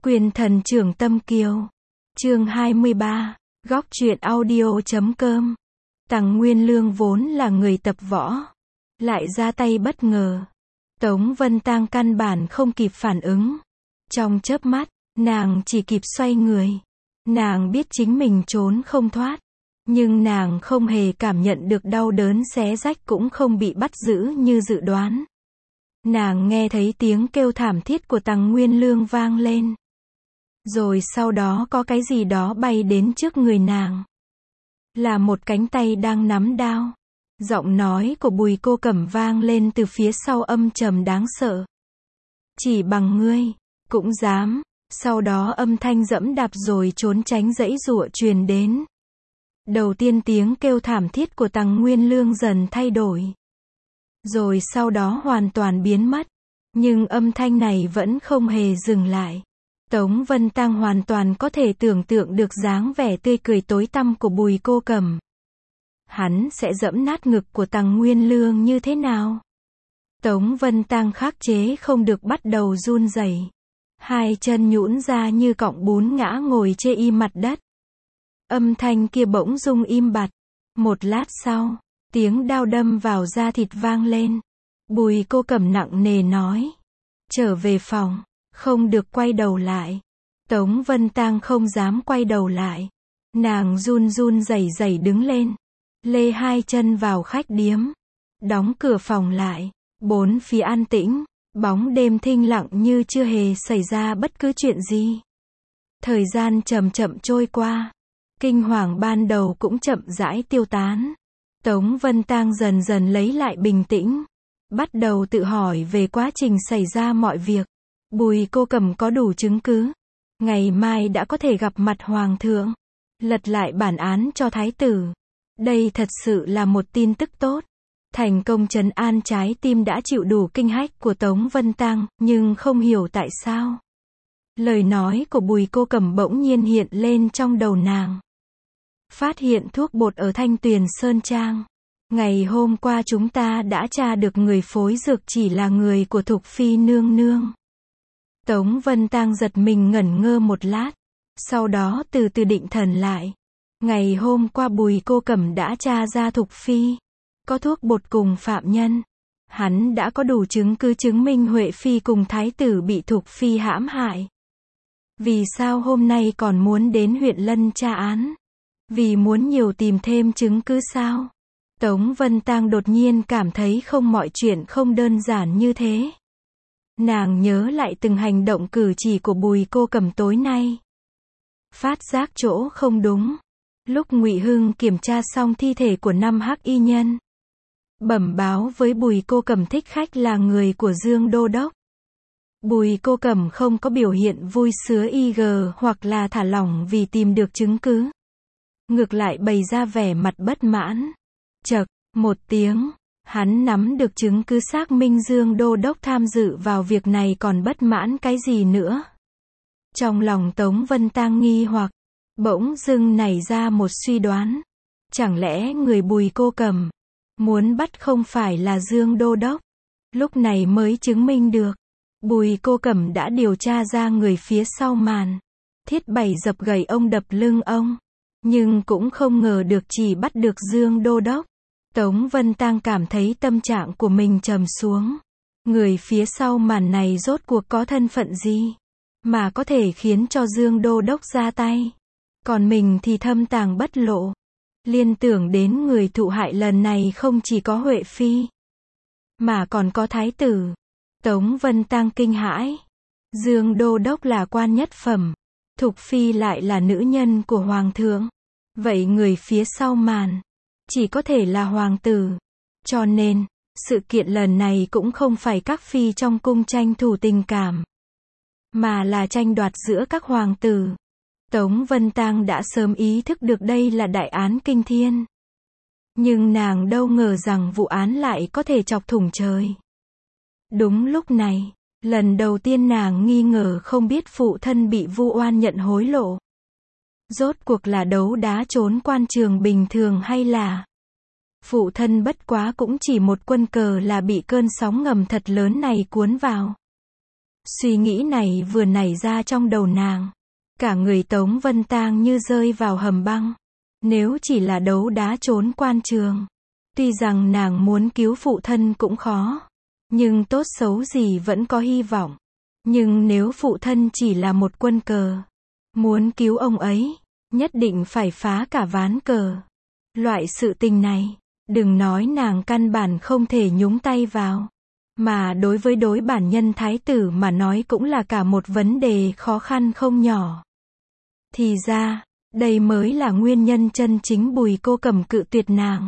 Quyền thần trưởng tâm kiều. Chương 23. Góc truyện audio.com. Tằng Nguyên Lương vốn là người tập võ, lại ra tay bất ngờ. Tống Vân Tang căn bản không kịp phản ứng. Trong chớp mắt, nàng chỉ kịp xoay người. Nàng biết chính mình trốn không thoát, nhưng nàng không hề cảm nhận được đau đớn xé rách, cũng không bị bắt giữ như dự đoán. Nàng nghe thấy tiếng kêu thảm thiết của Tằng Nguyên Lương vang lên. Rồi sau đó có cái gì đó bay đến trước người nàng. Là một cánh tay đang nắm đao. Giọng nói của Bùi Cô Cẩm vang lên từ phía sau, âm trầm đáng sợ. Chỉ bằng ngươi, cũng dám. Sau đó âm thanh dẫm đạp rồi trốn tránh dãy giụa truyền đến. Đầu tiên tiếng kêu thảm thiết của Tằng Nguyên Lương dần thay đổi. Rồi sau đó hoàn toàn biến mất. Nhưng âm thanh này vẫn không hề dừng lại. Tống Vân Tang hoàn toàn có thể tưởng tượng được dáng vẻ tươi cười tối tăm của Bùi Cô Cẩm. Hắn sẽ giẫm nát ngực của Tằng Nguyên Lương như thế nào? Tống Vân Tang khắc chế không được bắt đầu run rẩy. Hai chân nhũn ra như cọng bún ngã ngồi chê y mặt đất. Âm thanh kia bỗng dưng im bặt. Một lát sau, tiếng đao đâm vào da thịt vang lên. Bùi Cô Cẩm nặng nề nói. Trở về phòng, không được quay đầu lại. Tống Vân Tang không dám quay đầu lại. Nàng run run rẩy rẩy đứng lên. Lê hai chân vào khách điếm. Đóng cửa phòng lại. Bốn phía an tĩnh. Bóng đêm thinh lặng như chưa hề xảy ra bất cứ chuyện gì. Thời gian chậm chậm trôi qua. Kinh hoàng ban đầu cũng chậm rãi tiêu tán. Tống Vân Tang dần dần lấy lại bình tĩnh. Bắt đầu tự hỏi về quá trình xảy ra mọi việc. Bùi Cô Cẩm có đủ chứng cứ. Ngày mai đã có thể gặp mặt hoàng thượng. Lật lại bản án cho thái tử. Đây thật sự là một tin tức tốt. Thành công trấn an trái tim đã chịu đủ kinh hách của Tống Vân Tang, nhưng không hiểu tại sao. Lời nói của Bùi Cô Cẩm bỗng nhiên hiện lên trong đầu nàng. Phát hiện thuốc bột ở Thanh Tuyền Sơn Trang. Ngày hôm qua chúng ta đã tra được người phối dược chỉ là người của Thục Phi nương nương. Tống Vân Tang giật mình ngẩn ngơ một lát. Sau đó từ từ định thần lại. Ngày hôm qua Bùi Cô Cẩm đã tra ra Thục Phi có thuốc bột cùng phạm nhân. Hắn đã có đủ chứng cứ chứng minh Huệ Phi cùng Thái tử bị Thục Phi hãm hại. Vì sao hôm nay còn muốn đến huyện Lân tra án? Vì muốn nhiều tìm thêm chứng cứ sao? Tống Vân Tang đột nhiên cảm thấy mọi chuyện không đơn giản như thế. Nàng nhớ lại từng hành động cử chỉ của Bùi Cô Cẩm tối nay. Phát giác chỗ không đúng. Lúc Ngụy Hưng kiểm tra xong thi thể của 5 hắc y nhân, bẩm báo với Bùi Cô Cẩm thích khách là người của Dương Đô Đốc. Bùi Cô Cẩm không có biểu hiện vui sướng hoặc là thả lỏng vì tìm được chứng cứ. Ngược lại bày ra vẻ mặt bất mãn. Chậc, một tiếng, hắn nắm được chứng cứ xác minh Dương Đô Đốc tham dự vào việc này còn bất mãn cái gì nữa. Trong lòng Tống Vân Tang nghi hoặc, bỗng dưng nảy ra một suy đoán. Chẳng lẽ người Bùi Cô Cẩm muốn bắt không phải là Dương Đô Đốc? Lúc này mới chứng minh được. Bùi Cô Cẩm đã điều tra ra người phía sau màn. Thiết Bảy dập gầy ông đập lưng ông. Nhưng cũng không ngờ được chỉ bắt được Dương Đô Đốc. Tống Vân Tang cảm thấy tâm trạng của mình trầm xuống. Người phía sau màn này rốt cuộc có thân phận gì mà có thể khiến cho Dương Đô Đốc ra tay? Còn mình thì thâm tàng bất lộ. Liên tưởng đến người thụ hại lần này không chỉ có Huệ Phi, mà còn có Thái tử. Tống Vân Tang kinh hãi. Dương Đô Đốc là quan nhất phẩm. Thục Phi lại là nữ nhân của Hoàng thượng. Vậy người phía sau màn chỉ có thể là hoàng tử. Cho nên, sự kiện lần này cũng không phải các phi trong cung tranh thủ tình cảm, mà là tranh đoạt giữa các hoàng tử. Tống Vân Tang đã sớm ý thức được đây là đại án kinh thiên. Nhưng nàng đâu ngờ rằng vụ án lại có thể chọc thủng trời. Đúng lúc này, lần đầu tiên nàng nghi ngờ không biết phụ thân bị vu oan nhận hối lộ. Rốt cuộc là đấu đá trốn quan trường bình thường hay là phụ thân bất quá cũng chỉ một quân cờ là bị cơn sóng ngầm thật lớn này cuốn vào. Suy nghĩ này vừa nảy ra trong đầu nàng. Cả người Tống Vân Tang như rơi vào hầm băng. Nếu chỉ là đấu đá trốn quan trường. Tuy rằng nàng muốn cứu phụ thân cũng khó. Nhưng tốt xấu gì vẫn có hy vọng. Nhưng nếu phụ thân chỉ là một quân cờ. Muốn cứu ông ấy, nhất định phải phá cả ván cờ. Loại sự tình này, đừng nói nàng căn bản không thể nhúng tay vào. Mà đối với đối bản nhân thái tử mà nói cũng là cả một vấn đề khó khăn không nhỏ. Thì ra, đây mới là nguyên nhân chân chính Bùi Cô Cẩm cự tuyệt nàng.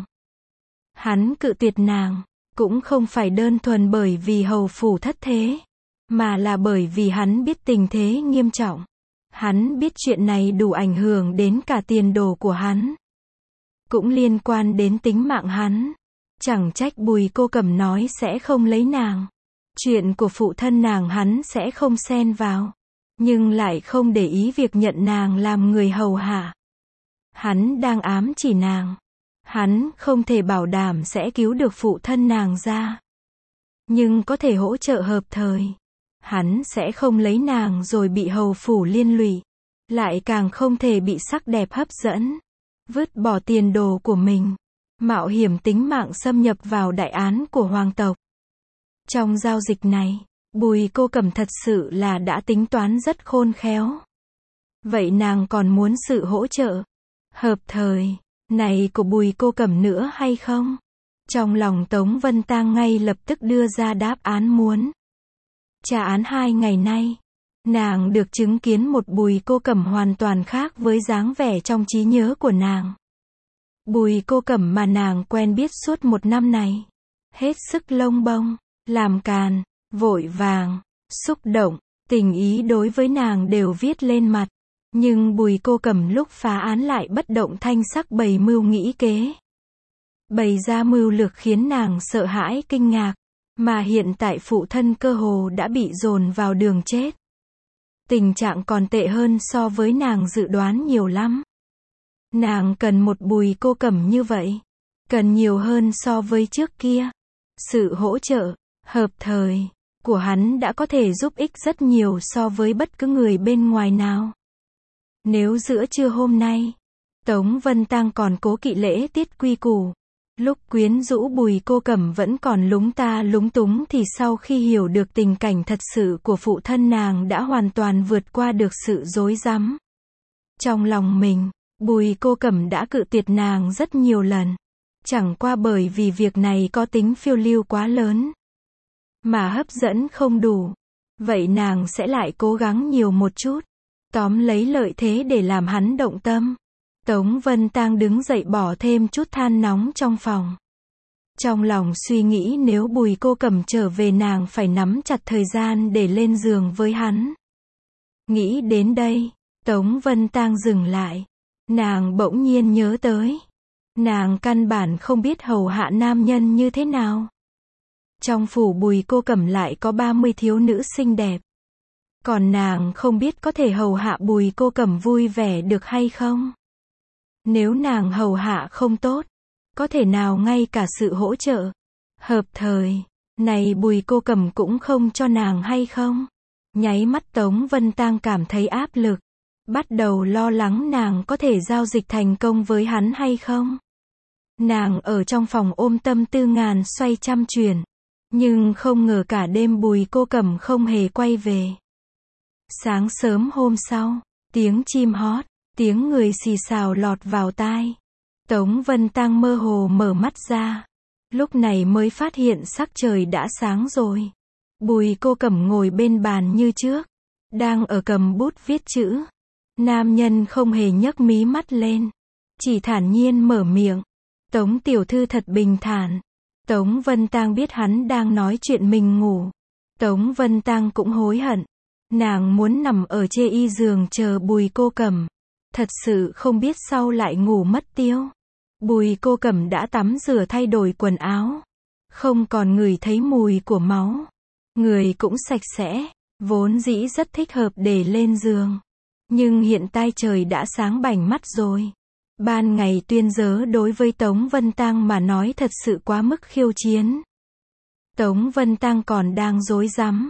Hắn cự tuyệt nàng, cũng không phải đơn thuần bởi vì hầu phủ thất thế, mà là bởi vì hắn biết tình thế nghiêm trọng. Hắn biết chuyện này đủ ảnh hưởng đến cả tiền đồ của hắn. Cũng liên quan đến tính mạng hắn. Chẳng trách Bùi Cô Cẩm nói sẽ không lấy nàng. Chuyện của phụ thân nàng hắn sẽ không xen vào. Nhưng lại không để ý việc nhận nàng làm người hầu hạ. Hắn đang ám chỉ nàng. Hắn không thể bảo đảm sẽ cứu được phụ thân nàng ra. Nhưng có thể hỗ trợ hợp thời. Hắn sẽ không lấy nàng rồi bị hầu phủ liên lụy. Lại càng không thể bị sắc đẹp hấp dẫn. Vứt bỏ tiền đồ của mình. Mạo hiểm tính mạng xâm nhập vào đại án của hoàng tộc. Trong giao dịch này, Bùi Cô Cẩm thật sự là đã tính toán rất khôn khéo. Vậy nàng còn muốn sự hỗ trợ hợp thời này của Bùi Cô Cẩm nữa hay không? Trong lòng Tống Vân Tang ngay lập tức đưa ra đáp án muốn. Tra án 2 ngày nay, nàng được chứng kiến một Bùi Cô Cẩm hoàn toàn khác với dáng vẻ trong trí nhớ của nàng. Bùi Cô Cẩm mà nàng quen biết suốt 1 năm này. Hết sức lông bông, làm càn, vội vàng, xúc động, tình ý đối với nàng đều viết lên mặt. Nhưng Bùi Cô Cẩm lúc phá án lại bất động thanh sắc bày mưu nghĩ kế. Bày ra mưu lược khiến nàng sợ hãi kinh ngạc. Mà hiện tại phụ thân cơ hồ đã bị dồn vào đường chết. Tình trạng còn tệ hơn so với nàng dự đoán nhiều lắm. Nàng cần một Bùi Cô Cẩm như vậy. Cần nhiều hơn so với trước kia. Sự hỗ trợ, hợp thời, của hắn đã có thể giúp ích rất nhiều so với bất cứ người bên ngoài nào. Nếu giữa trưa hôm nay, Tống Vân Tang còn cố kỵ lễ tiết quy củ. Lúc quyến rũ Bùi Cô Cẩm vẫn còn lúng ta lúng túng thì sau khi hiểu được tình cảnh thật sự của phụ thân nàng đã hoàn toàn vượt qua được sự rối rắm. Trong lòng mình, Bùi Cô Cẩm đã cự tuyệt nàng rất nhiều lần. Chẳng qua bởi vì việc này có tính phiêu lưu quá lớn. Mà hấp dẫn không đủ. Vậy nàng sẽ lại cố gắng nhiều một chút. Tóm lấy lợi thế để làm hắn động tâm. Tống Vân Tang đứng dậy bỏ thêm chút than nóng trong phòng. Trong lòng suy nghĩ nếu Bùi Cô Cẩm trở về nàng phải nắm chặt thời gian để lên giường với hắn. Nghĩ đến đây, Tống Vân Tang dừng lại. Nàng bỗng nhiên nhớ tới. Nàng căn bản không biết hầu hạ nam nhân như thế nào. Trong phủ Bùi Cô Cẩm lại có 30 thiếu nữ xinh đẹp. Còn nàng không biết có thể hầu hạ Bùi Cô Cẩm vui vẻ được hay không. Nếu nàng hầu hạ không tốt, có thể nào ngay cả sự hỗ trợ hợp thời này Bùi Cô Cẩm cũng không cho nàng hay không? Nháy mắt Tống Vân Tang cảm thấy áp lực, bắt đầu lo lắng nàng có thể giao dịch thành công với hắn hay không. Nàng ở trong phòng ôm tâm tư ngàn xoay trăm chuyển, nhưng không ngờ cả đêm Bùi Cô Cẩm không hề quay về. Sáng sớm hôm sau, tiếng chim hót, tiếng người xì xào lọt vào tai. Tống Vân Tang mơ hồ mở mắt ra. Lúc này mới phát hiện sắc trời đã sáng rồi. Bùi Cô Cẩm ngồi bên bàn như trước. Đang ở cầm bút viết chữ. Nam nhân không hề nhấc mí mắt lên. Chỉ thản nhiên mở miệng. Tống tiểu thư thật bình thản. Tống Vân Tang biết hắn đang nói chuyện mình ngủ. Tống Vân Tang cũng hối hận. Nàng muốn nằm ở chê y giường chờ Bùi Cô Cẩm. Thật sự không biết sau lại ngủ mất tiêu. Bùi Cô Cẩm đã tắm rửa thay đổi quần áo. Không còn ngửi thấy mùi của máu. Người cũng sạch sẽ. Vốn dĩ rất thích hợp để lên giường. Nhưng hiện tại trời đã sáng bảnh mắt rồi. Ban ngày tuyên giới đối với Tống Vân Tang mà nói thật sự quá mức khiêu chiến. Tống Vân Tang còn đang rối rắm.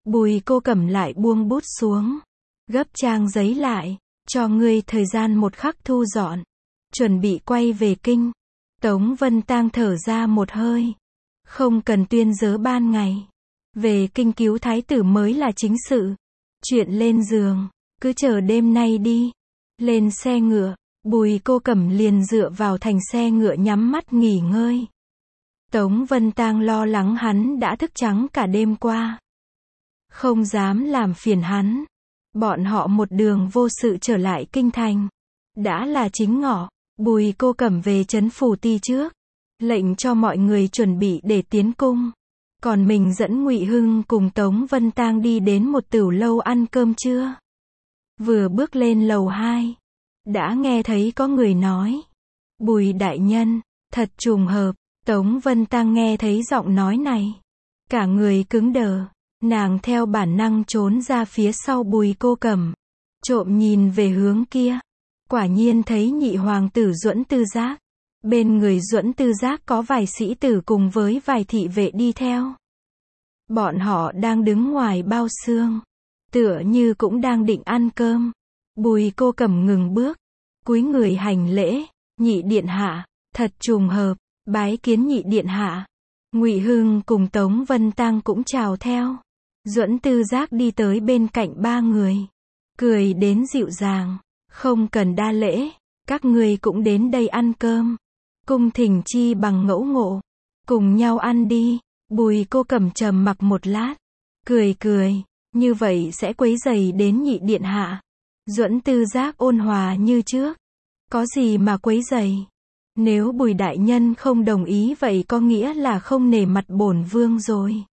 Bùi Cô Cẩm lại buông bút xuống, gấp trang giấy lại, cho ngươi thời gian một khắc thu dọn, chuẩn bị quay về kinh. Tống Vân Tang thở ra một hơi, không cần tuyên dớ ban ngày, về kinh cứu thái tử mới là chính sự. Chuyện lên giường, cứ chờ đêm nay đi. Lên xe ngựa, Bùi Cô Cẩm liền dựa vào thành xe ngựa nhắm mắt nghỉ ngơi. Tống Vân Tang lo lắng hắn đã thức trắng cả đêm qua, không dám làm phiền hắn. Bọn họ một đường vô sự trở lại kinh thành. Đã là chính ngọ, Bùi Cô Cẩm về trấn phủ ti trước, lệnh cho mọi người chuẩn bị để tiến cung. Còn mình dẫn Ngụy Hưng cùng Tống Vân Tang đi đến một tửu lâu ăn cơm trưa. Vừa bước lên lầu 2, đã nghe thấy có người nói: Bùi đại nhân, thật trùng hợp. Tống Vân Tang nghe thấy giọng nói này, cả người cứng đờ, nàng theo bản năng trốn ra phía sau Bùi Cô Cẩm, trộm nhìn về hướng kia, quả nhiên thấy nhị hoàng tử Duẫn Tư Giác. Bên người Duẫn Tư Giác có vài sĩ tử cùng với vài thị vệ đi theo. Bọn họ đang đứng ngoài bao xương, tựa như cũng đang định ăn cơm. Bùi Cô Cẩm ngừng bước, cúi người hành lễ: Nhị điện hạ, thật trùng hợp, bái kiến nhị điện hạ. Ngụy Hưng cùng Tống Vân Tang cũng chào theo. Duẫn Tư Giác đi tới bên cạnh ba người, cười đến dịu dàng: Không cần đa lễ, các ngươi cũng đến đây ăn cơm, cung thỉnh chi bằng ngẫu ngộ, cùng nhau ăn đi. Bùi Cô Cẩm trầm mặc một lát, cười cười: Như vậy sẽ quấy rầy đến nhị điện hạ. Duẫn Tư Giác ôn hòa như trước: Có gì mà quấy rầy? Nếu Bùi đại nhân không đồng ý vậy có nghĩa là không nể mặt bổn vương rồi.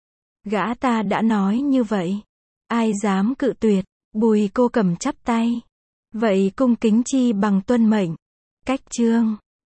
Gã ta đã nói như vậy, ai dám cự tuyệt? Bùi Cô Cẩm chắp tay: Vậy cung kính chi bằng tuân mệnh. Cách chương